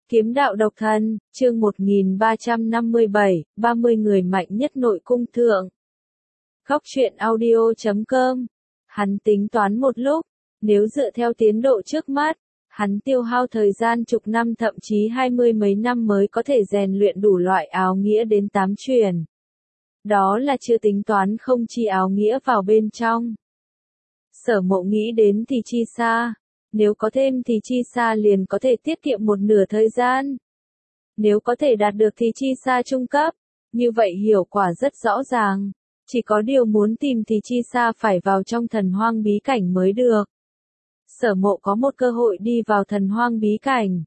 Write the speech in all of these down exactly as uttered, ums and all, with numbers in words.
Kiếm đạo độc thân, chương một nghìn ba trăm năm mươi bảy, ba mươi người mạnh nhất nội cung thượng. Góc truyện audio chấm com. Hắn tính toán một lúc, nếu dựa theo tiến độ trước mắt, hắn tiêu hao thời gian chục năm thậm chí hai mươi mấy năm mới có thể rèn luyện đủ loại áo nghĩa đến tám truyền. Đó là chưa tính toán không chi áo nghĩa vào bên trong. Sở Mộ nghĩ đến thì chi xa. Nếu có thêm thì chi xa liền có thể tiết kiệm một nửa thời gian. Nếu có thể đạt được thì chi xa trung cấp, như vậy hiệu quả rất rõ ràng. Chỉ có điều muốn tìm thì chi xa phải vào trong thần hoang bí cảnh mới được. Sở Mộ có một cơ hội đi vào thần hoang bí cảnh.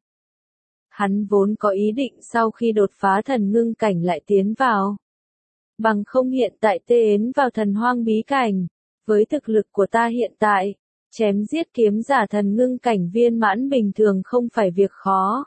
Hắn vốn có ý định sau khi đột phá thần ngưng cảnh lại tiến vào. Bằng không hiện tại tiến vào thần hoang bí cảnh. Với thực lực của ta hiện tại, chém giết kiếm giả thần ngưng cảnh viên mãn bình thường không phải việc khó.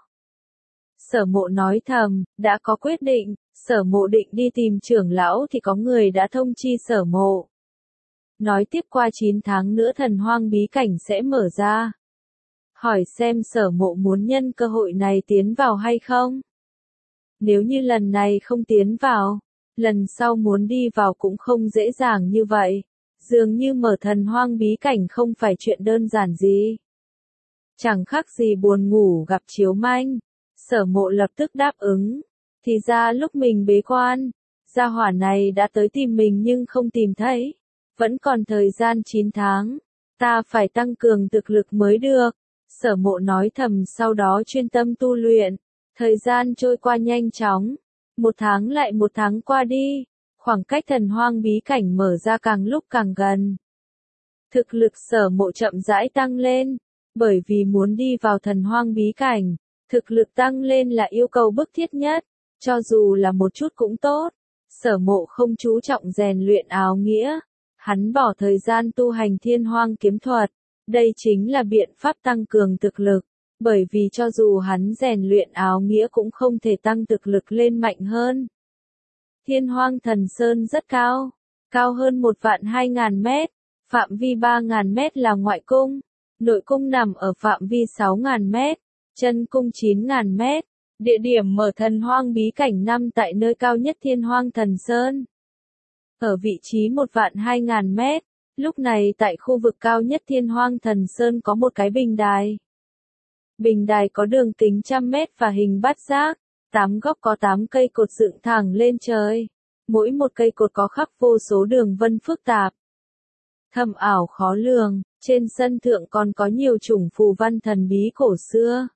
Sở Mộ nói thầm, đã có quyết định, Sở Mộ định đi tìm trưởng lão thì có người đã thông chi Sở Mộ. Nói tiếp qua chín tháng nữa thần hoang bí cảnh sẽ mở ra. Hỏi xem Sở Mộ muốn nhân cơ hội này tiến vào hay không? Nếu như lần này không tiến vào, lần sau muốn đi vào cũng không dễ dàng như vậy. Dường như mở thần hoang bí cảnh không phải chuyện đơn giản gì. Chẳng khác gì buồn ngủ gặp chiếu manh. Sở Mộ lập tức đáp ứng. Thì ra lúc mình bế quan, gia hỏa này đã tới tìm mình nhưng không tìm thấy. Vẫn còn thời gian chín tháng. Ta phải tăng cường thực lực mới được. Sở Mộ nói thầm sau đó chuyên tâm tu luyện. Thời gian trôi qua nhanh chóng. Một tháng lại một tháng qua đi. Khoảng cách thần hoang bí cảnh mở ra càng lúc càng gần. Thực lực Sở Mộ chậm rãi tăng lên, bởi vì muốn đi vào thần hoang bí cảnh, thực lực tăng lên là yêu cầu bức thiết nhất, cho dù là một chút cũng tốt. Sở Mộ không chú trọng rèn luyện áo nghĩa, hắn bỏ thời gian tu hành thiên hoang kiếm thuật, đây chính là biện pháp tăng cường thực lực, bởi vì cho dù hắn rèn luyện áo nghĩa cũng không thể tăng thực lực lên mạnh hơn. Thiên hoang thần sơn rất cao, cao hơn một vạn hai ngàn mét, phạm vi ba ngàn mét là ngoại cung, nội cung nằm ở phạm vi sáu ngàn mét, chân cung chín ngàn mét, địa điểm mở thần hoang bí cảnh nằm tại nơi cao nhất thiên hoang thần sơn. Ở vị trí một vạn hai ngàn mét, lúc này tại khu vực cao nhất thiên hoang thần sơn có một cái bình đài. Bình đài có đường kính trăm mét và hình bát giác. Tám góc có tám cây cột dựng thẳng lên trời. Mỗi một cây cột có khắc vô số đường vân phức tạp. Thâm ảo khó lường, trên sân thượng còn có nhiều chủng phù văn thần bí cổ xưa.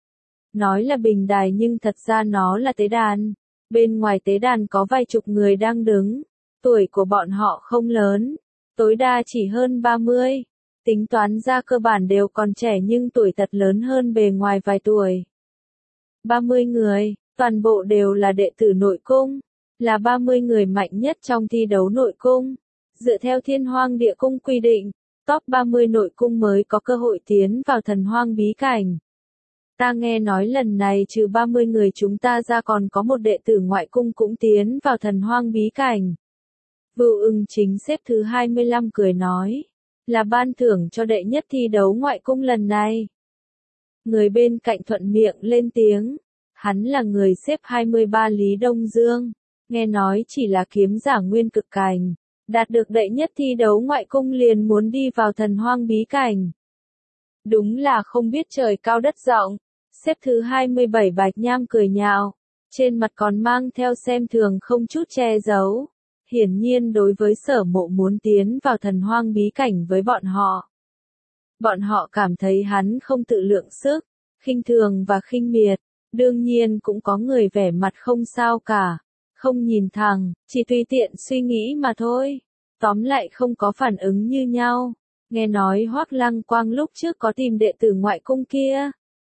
Nói là bình đài nhưng thật ra nó là tế đàn. Bên ngoài tế đàn có vài chục người đang đứng. Tuổi của bọn họ không lớn, tối đa chỉ hơn ba mươi. Tính toán ra cơ bản đều còn trẻ nhưng tuổi thật lớn hơn bề ngoài vài tuổi. ba mươi người. Toàn bộ đều là đệ tử nội cung, là ba mươi người mạnh nhất trong thi đấu nội cung. Dựa theo thiên hoang địa cung quy định, top ba mươi nội cung mới có cơ hội tiến vào thần hoang bí cảnh. Ta nghe nói lần này trừ ba mươi người chúng ta ra còn có một đệ tử ngoại cung cũng tiến vào thần hoang bí cảnh. Vưu Ưng Chính xếp thứ hai mươi lăm cười nói, là ban thưởng cho đệ nhất thi đấu ngoại cung lần này. Người bên cạnh thuận miệng lên tiếng. Hắn là người xếp hai mươi ba Lý Đông Dương, nghe nói chỉ là kiếm giả nguyên cực cảnh, đạt được đệ nhất thi đấu ngoại cung liền muốn đi vào thần hoang bí cảnh. Đúng là không biết trời cao đất rộng, xếp thứ hai mươi bảy Bạch Nham cười nhạo, trên mặt còn mang theo xem thường không chút che giấu. Hiển nhiên đối với Sở Mộ muốn tiến vào thần hoang bí cảnh với bọn họ. Bọn họ cảm thấy hắn không tự lượng sức, khinh thường và khinh miệt. Đương nhiên cũng có người vẻ mặt không sao cả, không nhìn thẳng, chỉ tùy tiện suy nghĩ mà thôi. Tóm lại không có phản ứng như nhau. Nghe nói Hoắc Lăng Quang lúc trước có tìm đệ tử ngoại cung kia.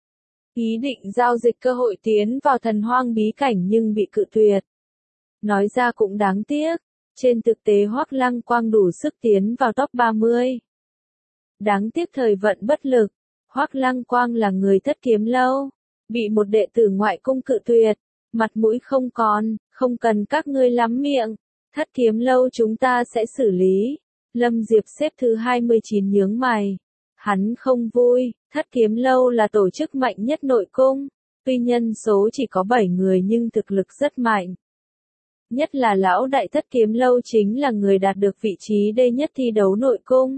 Ý định giao dịch cơ hội tiến vào thần hoang bí cảnh nhưng bị cự tuyệt. Nói ra cũng đáng tiếc, trên thực tế Hoắc Lăng Quang đủ sức tiến vào top ba mươi. Đáng tiếc thời vận bất lực, Hoắc Lăng Quang là người thất kiếm lâu. Bị một đệ tử ngoại cung cự tuyệt, mặt mũi không còn, không cần các ngươi lắm miệng, thất kiếm lâu chúng ta sẽ xử lý. Lâm Diệp xếp thứ hai mươi chín nhướng mày. Hắn không vui, thất kiếm lâu là tổ chức mạnh nhất nội cung. Tuy nhân số chỉ có bảy người nhưng thực lực rất mạnh. Nhất là lão đại thất kiếm lâu chính là người đạt được vị trí đệ nhất thi đấu nội cung.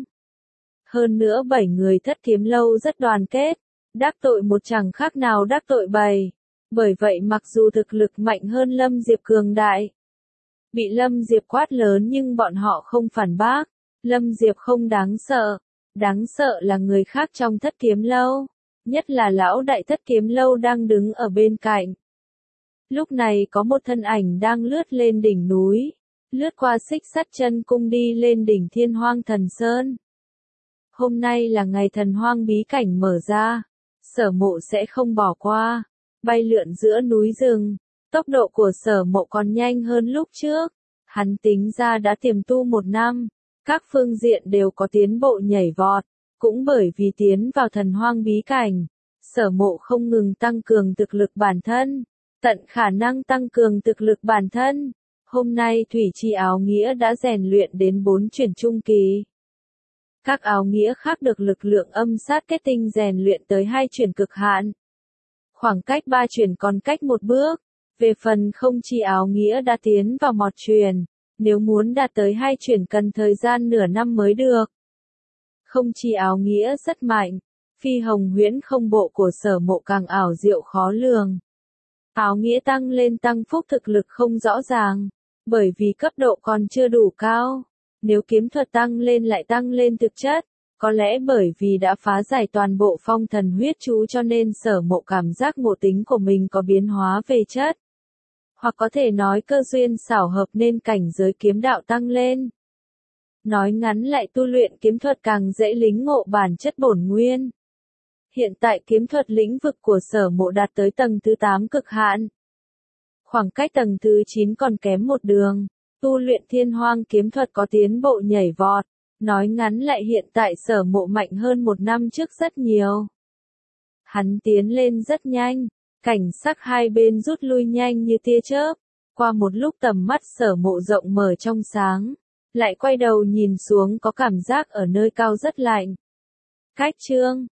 Hơn nữa bảy người thất kiếm lâu rất đoàn kết, đắc tội một chẳng khác nào đắc tội bảy. Bởi vậy mặc dù thực lực mạnh hơn Lâm Diệp cường đại, bị Lâm Diệp quát lớn nhưng bọn họ không phản bác. Lâm Diệp không đáng sợ, đáng sợ là người khác trong thất kiếm lâu, nhất là lão đại thất kiếm lâu đang đứng ở bên cạnh. Lúc này có một thân ảnh đang lướt lên đỉnh núi, lướt qua Xích Sắt Chân Cung đi lên đỉnh Thiên Hoang Thần Sơn. Hôm nay là ngày Thần Hoang bí cảnh mở ra, Sở Mộ sẽ không bỏ qua. Bay lượn giữa núi rừng, tốc độ của Sở Mộ còn nhanh hơn lúc trước. Hắn tính ra đã tiềm tu một năm, các phương diện đều có tiến bộ nhảy vọt. Cũng bởi vì tiến vào Thần Hoang bí cảnh, Sở Mộ không ngừng tăng cường thực lực bản thân, tận khả năng tăng cường thực lực bản thân. Hôm nay Thủy Chi Áo Nghĩa đã rèn luyện đến bốn chuyển trung kỳ. Các áo nghĩa khác được lực lượng âm sát kết tinh rèn luyện tới hai chuyển cực hạn. Khoảng cách ba chuyển còn cách một bước. Về phần không chi áo nghĩa đã tiến vào một chuyển, nếu muốn đạt tới hai chuyển cần thời gian nửa năm mới được. Không chi áo nghĩa rất mạnh, phi hồng huyễn không bộ của Sở Mộ càng ảo diệu khó lường. Áo nghĩa tăng lên tăng phúc thực lực không rõ ràng, bởi vì cấp độ còn chưa đủ cao. Nếu kiếm thuật tăng lên lại tăng lên thực chất, có lẽ bởi vì đã phá giải toàn bộ phong thần huyết chú cho nên Sở Mộ cảm giác ngộ tính của mình có biến hóa về chất. Hoặc có thể nói cơ duyên xảo hợp nên cảnh giới kiếm đạo tăng lên. Nói ngắn lại tu luyện kiếm thuật càng dễ lĩnh ngộ bản chất bổn nguyên. Hiện tại kiếm thuật lĩnh vực của Sở Mộ đạt tới tầng thứ tám cực hạn. Khoảng cách tầng thứ chín còn kém một đường. Tu luyện Thiên Hoang kiếm thuật có tiến bộ nhảy vọt. Nói ngắn lại hiện tại Sở Mộ mạnh hơn một năm trước rất nhiều. Hắn tiến lên rất nhanh, cảnh sắc hai bên rút lui nhanh như tia chớp. Qua một lúc tầm mắt Sở Mộ rộng mở trong sáng, lại quay đầu nhìn xuống có cảm giác ở nơi cao rất lạnh. Cách chương